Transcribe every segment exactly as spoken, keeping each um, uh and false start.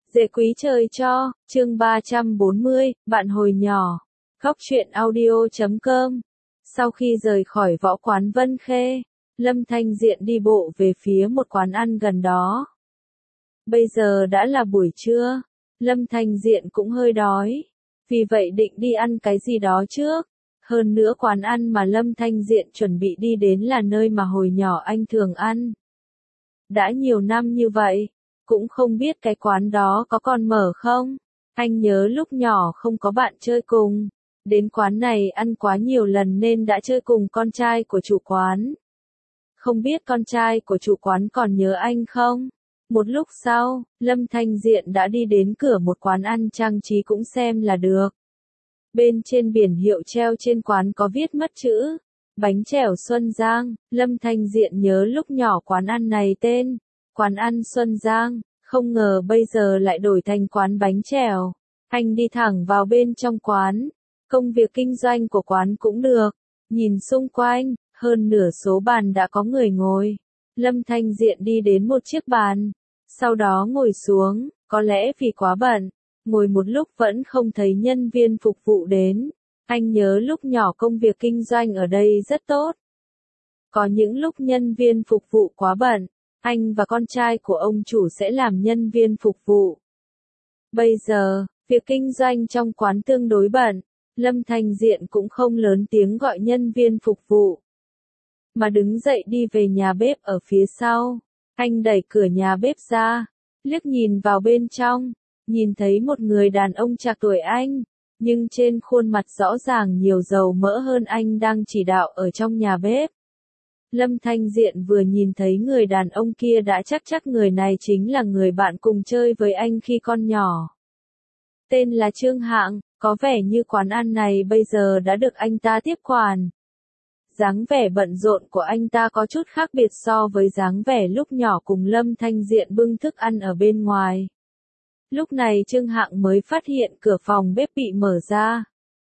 Dễ quý trời cho, chương ba trăm bốn mươi, bạn hồi nhỏ. Góc truyện audio chấm com. Sau khi rời khỏi võ quán Vân Khê, Lâm Thanh Diện đi bộ về phía một quán ăn gần đó. Bây giờ đã là buổi trưa, Lâm Thanh Diện cũng hơi đói, vì vậy định đi ăn cái gì đó trước. Hơn nữa quán ăn mà Lâm Thanh Diện chuẩn bị đi đến là nơi mà hồi nhỏ anh thường ăn. Đã nhiều năm như vậy, cũng không biết cái quán đó có còn mở không. Anh nhớ lúc nhỏ không có bạn chơi cùng, đến quán này ăn quá nhiều lần nên đã chơi cùng con trai của chủ quán. Không biết con trai của chủ quán còn nhớ anh không? Một lúc sau, Lâm Thanh Diện đã đi đến cửa một quán ăn trang trí cũng xem là được. Bên trên biển hiệu treo trên quán có viết mất chữ bánh chèo Xuân Giang. Lâm Thanh Diện nhớ lúc nhỏ quán ăn này tên quán ăn Xuân Giang, không ngờ bây giờ lại đổi thành quán bánh chèo. Anh đi thẳng vào bên trong quán. Công việc kinh doanh của quán cũng được. Nhìn xung quanh, hơn nửa số bàn đã có người ngồi. Lâm Thanh Diện đi đến một chiếc bàn, sau đó ngồi xuống, có lẽ vì quá bận, ngồi một lúc vẫn không thấy nhân viên phục vụ đến. Anh nhớ lúc nhỏ công việc kinh doanh ở đây rất tốt. Có những lúc nhân viên phục vụ quá bận, anh và con trai của ông chủ sẽ làm nhân viên phục vụ. Bây giờ, việc kinh doanh trong quán tương đối bận, Lâm Thanh Diện cũng không lớn tiếng gọi nhân viên phục vụ, mà đứng dậy đi về nhà bếp ở phía sau. Anh đẩy cửa nhà bếp ra, liếc nhìn vào bên trong, nhìn thấy một người đàn ông trạc tuổi anh, nhưng trên khuôn mặt rõ ràng nhiều dầu mỡ hơn anh đang chỉ đạo ở trong nhà bếp. Lâm Thanh Diện vừa nhìn thấy người đàn ông kia đã chắc chắc người này chính là người bạn cùng chơi với anh khi con nhỏ. Tên là Trương Hạng, có vẻ như quán ăn này bây giờ đã được anh ta tiếp quản. Dáng vẻ bận rộn của anh ta có chút khác biệt so với dáng vẻ lúc nhỏ cùng Lâm Thanh Diện bưng thức ăn ở bên ngoài. Lúc này Trương Hạng mới phát hiện cửa phòng bếp bị mở ra.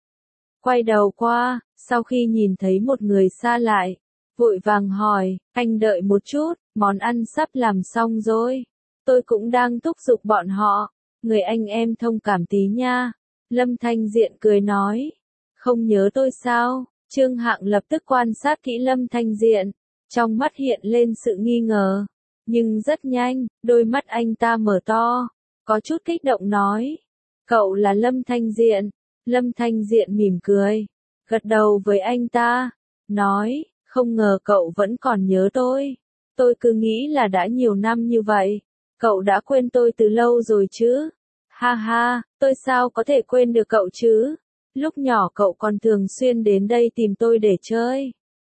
Quay đầu qua, sau khi nhìn thấy một người xa lại, vội vàng hỏi, anh đợi một chút, món ăn sắp làm xong rồi. Tôi cũng đang thúc giục bọn họ, người anh em thông cảm tí nha. Lâm Thanh Diện cười nói, không nhớ tôi sao? Trương Hạng lập tức quan sát kỹ Lâm Thanh Diện, trong mắt hiện lên sự nghi ngờ. Nhưng rất nhanh, đôi mắt anh ta mở to, có chút kích động nói, cậu là Lâm Thanh Diện. Lâm Thanh Diện mỉm cười, gật đầu với anh ta, nói, không ngờ cậu vẫn còn nhớ tôi. Tôi cứ nghĩ là đã nhiều năm như vậy, cậu đã quên tôi từ lâu rồi chứ. Ha ha, tôi sao có thể quên được cậu chứ? Lúc nhỏ cậu còn thường xuyên đến đây tìm tôi để chơi.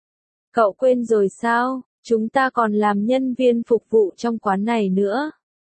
Cậu quên rồi sao? Chúng ta còn làm nhân viên phục vụ trong quán này nữa.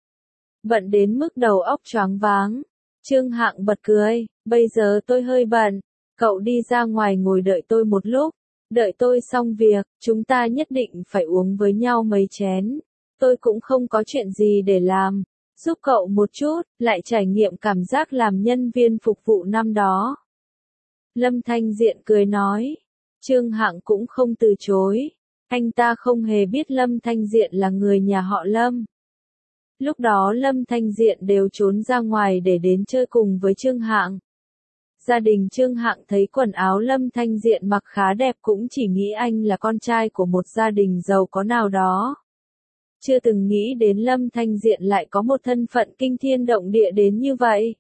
Bận đến mức đầu óc choáng váng. Trương Hạng bật cười, bây giờ tôi hơi bận, cậu đi ra ngoài ngồi đợi tôi một lúc, đợi tôi xong việc, chúng ta nhất định phải uống với nhau mấy chén. Tôi cũng không có chuyện gì để làm, giúp cậu một chút, lại trải nghiệm cảm giác làm nhân viên phục vụ năm đó. Lâm Thanh Diện cười nói, Trương Hạng cũng không từ chối, anh ta không hề biết Lâm Thanh Diện là người nhà họ Lâm. Lúc đó Lâm Thanh Diện đều trốn ra ngoài để đến chơi cùng với Trương Hạng. Gia đình Trương Hạng thấy quần áo Lâm Thanh Diện mặc khá đẹp cũng chỉ nghĩ anh là con trai của một gia đình giàu có nào đó. Chưa từng nghĩ đến Lâm Thanh Diện lại có một thân phận kinh thiên động địa đến như vậy.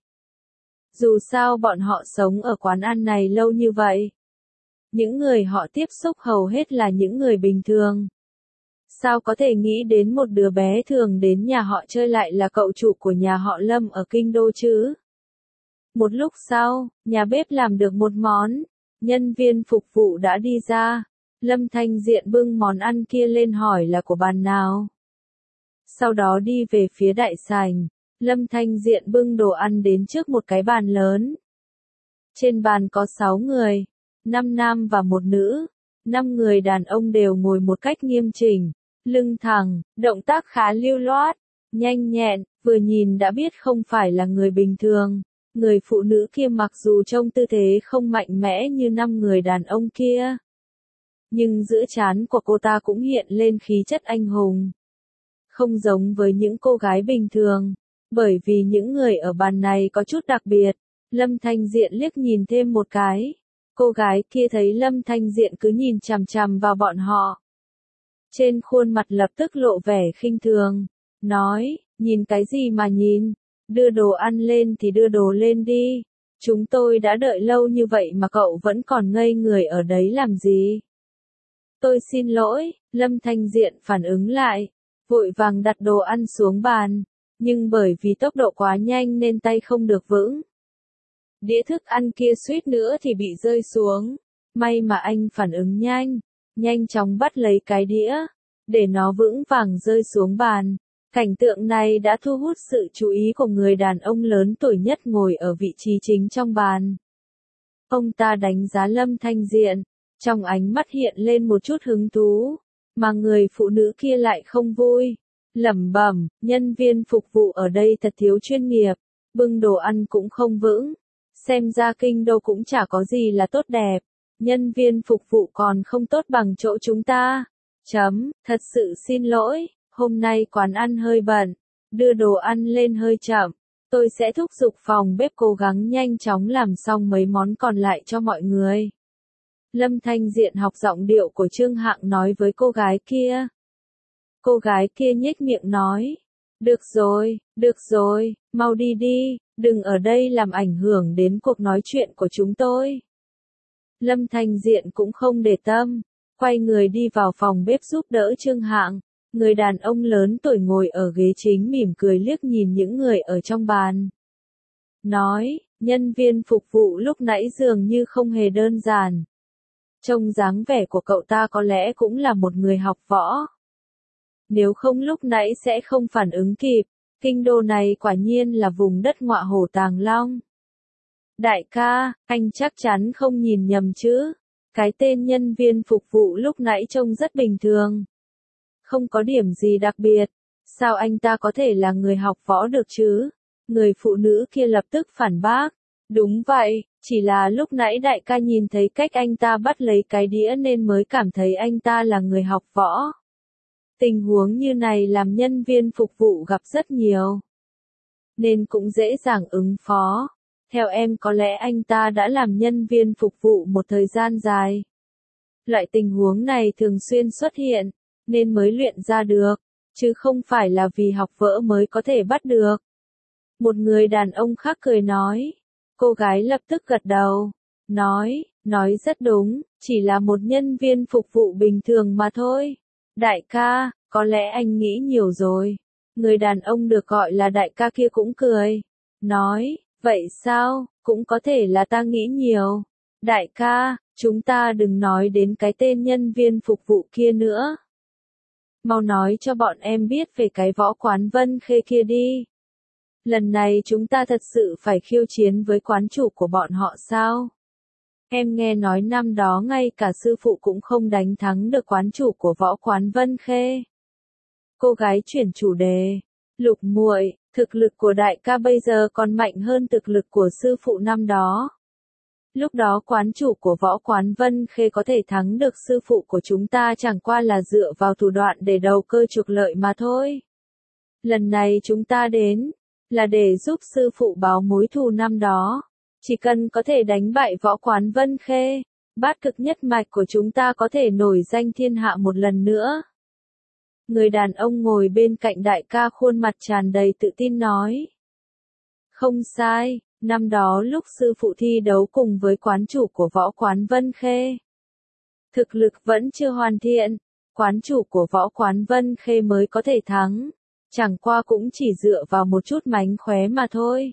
Dù sao bọn họ sống ở quán ăn này lâu như vậy, những người họ tiếp xúc hầu hết là những người bình thường. Sao có thể nghĩ đến một đứa bé thường đến nhà họ chơi lại là cậu chủ của nhà họ Lâm ở Kinh Đô chứ? Một lúc sau, nhà bếp làm được một món, nhân viên phục vụ đã đi ra. Lâm Thanh Diện bưng món ăn kia lên hỏi là của bàn nào. Sau đó đi về phía đại sảnh, Lâm Thanh Diện bưng đồ ăn đến trước một cái bàn lớn. Trên bàn có sáu người, năm nam và một nữ. Năm người đàn ông đều ngồi một cách nghiêm chỉnh, lưng thẳng, động tác khá lưu loát, nhanh nhẹn, vừa nhìn đã biết không phải là người bình thường. Người phụ nữ kia mặc dù trông tư thế không mạnh mẽ như năm người đàn ông kia, nhưng giữa trán của cô ta cũng hiện lên khí chất anh hùng. Không giống với những cô gái bình thường, Bởi vì những người ở bàn này có chút đặc biệt, Lâm Thanh Diện liếc nhìn thêm một cái. Cô gái kia thấy Lâm Thanh Diện cứ nhìn chằm chằm vào bọn họ. Trên khuôn mặt lập tức lộ vẻ khinh thường, nói, nhìn cái gì mà nhìn, đưa đồ ăn lên thì đưa đồ lên đi. Chúng tôi đã đợi lâu như vậy mà cậu vẫn còn ngây người ở đấy làm gì? Tôi xin lỗi, Lâm Thanh Diện phản ứng lại, vội vàng đặt đồ ăn xuống bàn, nhưng bởi vì tốc độ quá nhanh nên tay không được vững. Đĩa thức ăn kia suýt nữa thì bị rơi xuống, may mà anh phản ứng nhanh, nhanh chóng bắt lấy cái đĩa, để nó vững vàng rơi xuống bàn. Cảnh tượng này đã thu hút sự chú ý của người đàn ông lớn tuổi nhất ngồi ở vị trí chính trong bàn. Ông ta đánh giá Lâm Thanh Diện, trong ánh mắt hiện lên một chút hứng thú, mà người phụ nữ kia lại không vui, lẩm bẩm, nhân viên phục vụ ở đây thật thiếu chuyên nghiệp, bưng đồ ăn cũng không vững, xem ra kinh đô cũng chả có gì là tốt đẹp, nhân viên phục vụ còn không tốt bằng chỗ chúng ta. Chấm, thật sự xin lỗi, hôm nay quán ăn hơi bận, đưa đồ ăn lên hơi chậm, tôi sẽ thúc giục phòng bếp cố gắng nhanh chóng làm xong mấy món còn lại cho mọi người. Lâm Thanh Diện học giọng điệu của Trương Hạng nói với cô gái kia. Cô gái kia nhếch miệng nói, được rồi, được rồi, mau đi đi, đừng ở đây làm ảnh hưởng đến cuộc nói chuyện của chúng tôi. Lâm Thanh Diện cũng không để tâm, quay người đi vào phòng bếp giúp đỡ Trương Hạng. Người đàn ông lớn tuổi ngồi ở ghế chính mỉm cười liếc nhìn những người ở trong bàn. Nói, nhân viên phục vụ lúc nãy dường như không hề đơn giản. Trông dáng vẻ của cậu ta có lẽ cũng là một người học võ. Nếu không lúc nãy sẽ không phản ứng kịp, kinh đô này quả nhiên là vùng đất ngọa hổ tàng long. Đại ca, anh chắc chắn không nhìn nhầm chứ, cái tên nhân viên phục vụ lúc nãy trông rất bình thường. Không có điểm gì đặc biệt, sao anh ta có thể là người học võ được chứ? Người phụ nữ kia lập tức phản bác. Đúng vậy, chỉ là lúc nãy đại ca nhìn thấy cách anh ta bắt lấy cái đĩa nên mới cảm thấy anh ta là người học võ. Tình huống như này làm nhân viên phục vụ gặp rất nhiều, nên cũng dễ dàng ứng phó. Theo em có lẽ anh ta đã làm nhân viên phục vụ một thời gian dài. Loại tình huống này thường xuyên xuất hiện, nên mới luyện ra được, chứ không phải là vì học võ mới có thể bắt được. Một người đàn ông khác cười nói. Cô gái lập tức gật đầu, nói, nói rất đúng, chỉ là một nhân viên phục vụ bình thường mà thôi. Đại ca, có lẽ anh nghĩ nhiều rồi. Người đàn ông được gọi là đại ca kia cũng cười, nói, vậy sao, cũng có thể là ta nghĩ nhiều. Đại ca, chúng ta đừng nói đến cái tên nhân viên phục vụ kia nữa. Mau nói cho bọn em biết về cái võ quán Vân Khê kia đi. Lần này chúng ta thật sự phải khiêu chiến với quán chủ của bọn họ sao? Em nghe nói năm đó ngay cả sư phụ cũng không đánh thắng được quán chủ của võ quán Vân Khê. Cô gái chuyển chủ đề. Lục muội, thực lực của đại ca bây giờ còn mạnh hơn thực lực của sư phụ năm đó. Lúc đó quán chủ của võ quán Vân Khê có thể thắng được sư phụ của chúng ta chẳng qua là dựa vào thủ đoạn để đầu cơ trục lợi mà thôi. Lần này chúng ta đến, là để giúp sư phụ báo mối thù năm đó. Chỉ cần có thể đánh bại võ quán Vân Khê, bát cực nhất mạch của chúng ta có thể nổi danh thiên hạ một lần nữa. Người đàn ông ngồi bên cạnh đại ca khuôn mặt tràn đầy tự tin nói. Không sai, năm đó lúc sư phụ thi đấu cùng với quán chủ của võ quán Vân Khê. Thực lực vẫn chưa hoàn thiện, quán chủ của võ quán Vân Khê mới có thể thắng. Chẳng qua cũng chỉ dựa vào một chút mánh khóe mà thôi.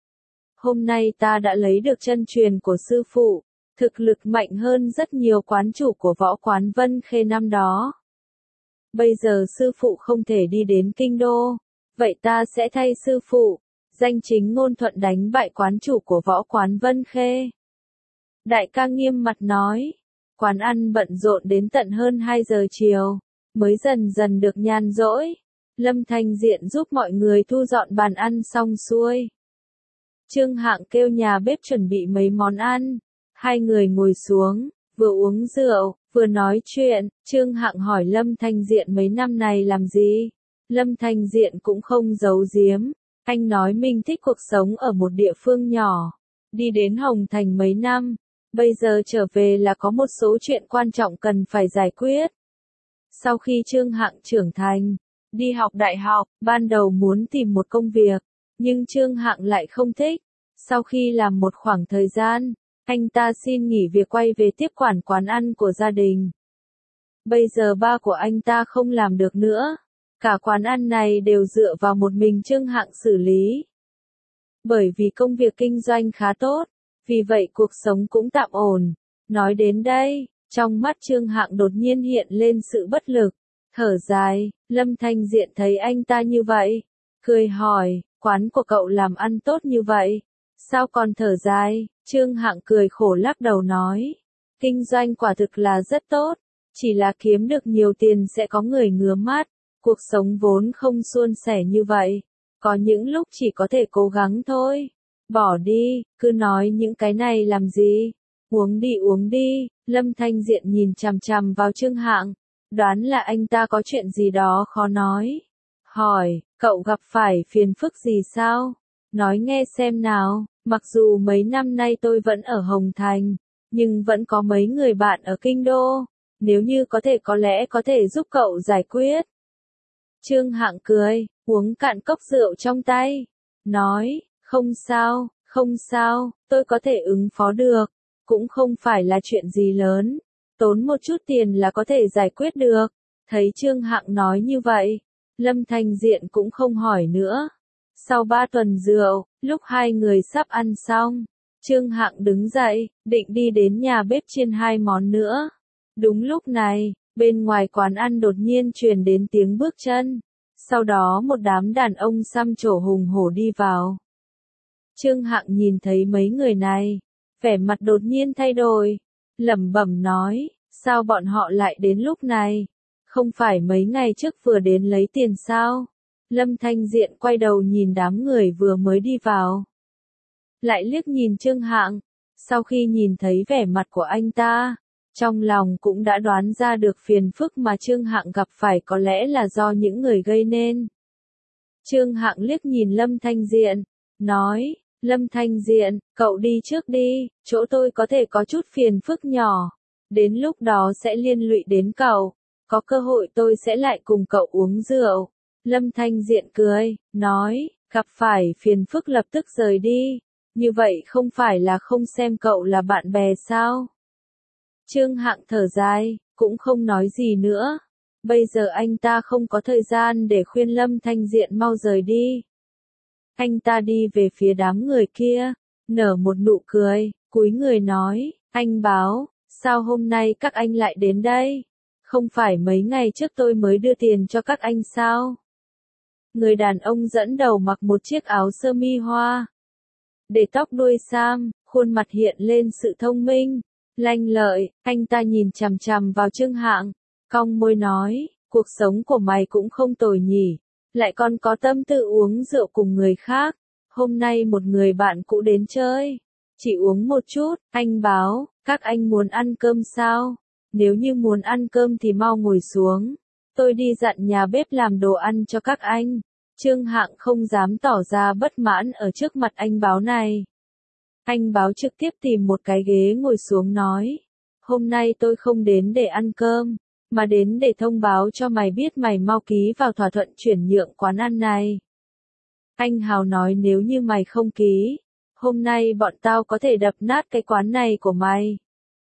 Hôm nay ta đã lấy được chân truyền của sư phụ, thực lực mạnh hơn rất nhiều quán chủ của võ quán Vân Khê năm đó. Bây giờ sư phụ không thể đi đến kinh đô, vậy ta sẽ thay sư phụ, danh chính ngôn thuận đánh bại quán chủ của võ quán Vân Khê. Đại ca nghiêm mặt nói, quán ăn bận rộn đến tận hơn hai giờ chiều, mới dần dần được nhàn rỗi. Lâm Thanh Diện giúp mọi người thu dọn bàn ăn xong xuôi. Trương Hạng kêu nhà bếp chuẩn bị mấy món ăn. Hai người ngồi xuống, vừa uống rượu, vừa nói chuyện. Trương Hạng hỏi Lâm Thanh Diện mấy năm này làm gì. Lâm Thanh Diện cũng không giấu giếm, Anh nói mình thích cuộc sống ở một địa phương nhỏ, đi đến Hồng Thành mấy năm, bây giờ trở về là có một số chuyện quan trọng cần phải giải quyết. Sau khi Trương Hạng trưởng thành, đi học đại học, ban đầu muốn tìm một công việc, nhưng Trương Hạng lại không thích. Sau khi làm một khoảng thời gian, anh ta xin nghỉ việc quay về tiếp quản quán ăn của gia đình. Bây giờ ba của anh ta không làm được nữa, cả quán ăn này đều dựa vào một mình Trương Hạng xử lý. Bởi vì công việc kinh doanh khá tốt, vì vậy cuộc sống cũng tạm ổn. Nói đến đây, trong mắt Trương Hạng đột nhiên hiện lên sự bất lực, thở dài. Lâm Thanh Diện thấy anh ta như vậy, cười hỏi, quán của cậu làm ăn tốt như vậy, sao còn thở dài? Trương Hạng cười khổ lắc đầu nói, kinh doanh quả thực là rất tốt, chỉ là kiếm được nhiều tiền sẽ có người ngứa mắt, cuộc sống vốn không suôn sẻ như vậy, có những lúc chỉ có thể cố gắng thôi. Bỏ đi, cứ nói những cái này làm gì? Uống đi uống đi. Lâm Thanh Diện nhìn chằm chằm vào Trương Hạng, đoán là anh ta có chuyện gì đó khó nói. Hỏi, cậu gặp phải phiền phức gì sao? Nói nghe xem nào. Mặc dù mấy năm nay tôi vẫn ở Hồng Thành, nhưng vẫn có mấy người bạn ở Kinh Đô, nếu như có thể có lẽ có thể giúp cậu giải quyết. Trương Hạng cười, uống cạn cốc rượu trong tay, nói, không sao, không sao, tôi có thể ứng phó được, cũng không phải là chuyện gì lớn, tốn một chút tiền là có thể giải quyết được. Thấy Trương Hạng nói như vậy, Lâm Thanh Diện cũng không hỏi nữa. Sau ba tuần rượu, lúc hai người sắp ăn xong, Trương Hạng đứng dậy, định đi đến nhà bếp chiên hai món nữa. Đúng lúc này, bên ngoài quán ăn đột nhiên truyền đến tiếng bước chân, sau đó một đám đàn ông xăm trổ hùng hổ đi vào. Trương Hạng nhìn thấy mấy người này, vẻ mặt đột nhiên thay đổi, lẩm bẩm nói, sao bọn họ lại đến lúc này? Không phải mấy ngày trước vừa đến lấy tiền sao? Lâm Thanh Diện quay đầu nhìn đám người vừa mới đi vào, lại liếc nhìn Trương Hạng, sau khi nhìn thấy vẻ mặt của anh ta, trong lòng cũng đã đoán ra được phiền phức mà Trương Hạng gặp phải có lẽ là do những người gây nên. Trương Hạng liếc nhìn Lâm Thanh Diện, nói, Lâm Thanh Diện, cậu đi trước đi, chỗ tôi có thể có chút phiền phức nhỏ, đến lúc đó sẽ liên lụy đến cậu, có cơ hội tôi sẽ lại cùng cậu uống rượu. Lâm Thanh Diện cười, nói, gặp phải phiền phức lập tức rời đi, như vậy không phải là không xem cậu là bạn bè sao? Trương Hạng thở dài, cũng không nói gì nữa. Bây giờ anh ta không có thời gian để khuyên Lâm Thanh Diện mau rời đi. Anh ta đi về phía đám người kia, nở một nụ cười, cúi người nói, anh Báo, sao hôm nay các anh lại đến đây? Không phải mấy ngày trước tôi mới đưa tiền cho các anh sao? Người đàn ông dẫn đầu mặc một chiếc áo sơ mi hoa, để tóc đuôi sam, khuôn mặt hiện lên sự thông minh, lanh lợi. Anh ta nhìn chằm chằm vào Trương Hạng, cong môi nói, cuộc sống của mày cũng không tồi nhỉ, lại còn có tâm tư uống rượu cùng người khác. Hôm nay một người bạn cũ đến chơi, chỉ uống một chút. Anh Báo, các anh muốn ăn cơm sao? Nếu như muốn ăn cơm thì mau ngồi xuống, tôi đi dặn nhà bếp làm đồ ăn cho các anh. Trương Hạng không dám tỏ ra bất mãn ở trước mặt anh Báo này. Anh Báo trực tiếp tìm một cái ghế ngồi xuống nói, hôm nay tôi không đến để ăn cơm, mà đến để thông báo cho mày biết mày mau ký vào thỏa thuận chuyển nhượng quán ăn này. Anh Hào nói nếu như mày không ký, hôm nay bọn tao có thể đập nát cái quán này của mày.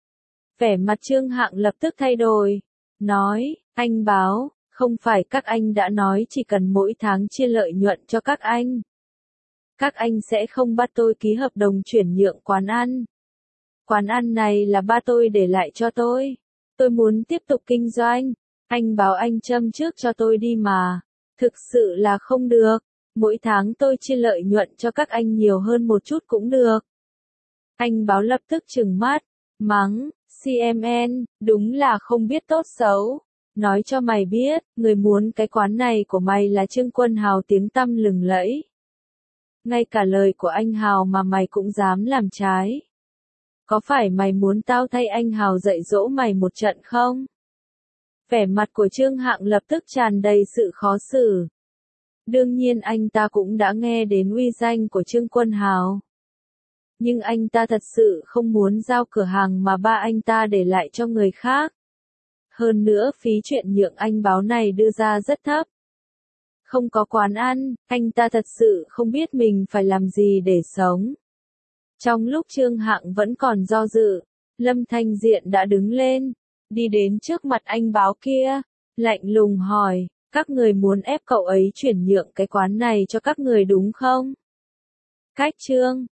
Vẻ mặt Trương Hạng lập tức thay đổi, nói, anh Báo, không phải các anh đã nói chỉ cần mỗi tháng chia lợi nhuận cho các anh. Các anh sẽ không bắt tôi ký hợp đồng chuyển nhượng quán ăn. Quán ăn này là ba tôi để lại cho tôi. Tôi muốn tiếp tục kinh doanh. Anh Báo anh châm trước cho tôi đi mà. Thực sự là không được. Mỗi tháng tôi chia lợi nhuận cho các anh nhiều hơn một chút cũng được. Anh Báo lập tức trừng mắt, mắng, xê em en, đúng là không biết tốt xấu. Nói cho mày biết, người muốn cái quán này của mày là Trương Quân Hào tiếng tăm lừng lẫy. Ngay cả lời của anh Hào mà mày cũng dám làm trái. Có phải mày muốn tao thay anh Hào dạy dỗ mày một trận không? Vẻ mặt của Trương Hạng lập tức tràn đầy sự khó xử. Đương nhiên anh ta cũng đã nghe đến uy danh của Trương Quân Hào. Nhưng anh ta thật sự không muốn giao cửa hàng mà ba anh ta để lại cho người khác. Hơn nữa phí chuyện nhượng anh báo này đưa ra rất thấp. Không có quán ăn, anh ta thật sự không biết mình phải làm gì để sống. Trong lúc Trương Hạng vẫn còn do dự, Lâm Thanh Diện đã đứng lên, đi đến trước mặt anh báo kia, lạnh lùng hỏi, các người muốn ép cậu ấy chuyển nhượng cái quán này cho các người đúng không? Cách Trương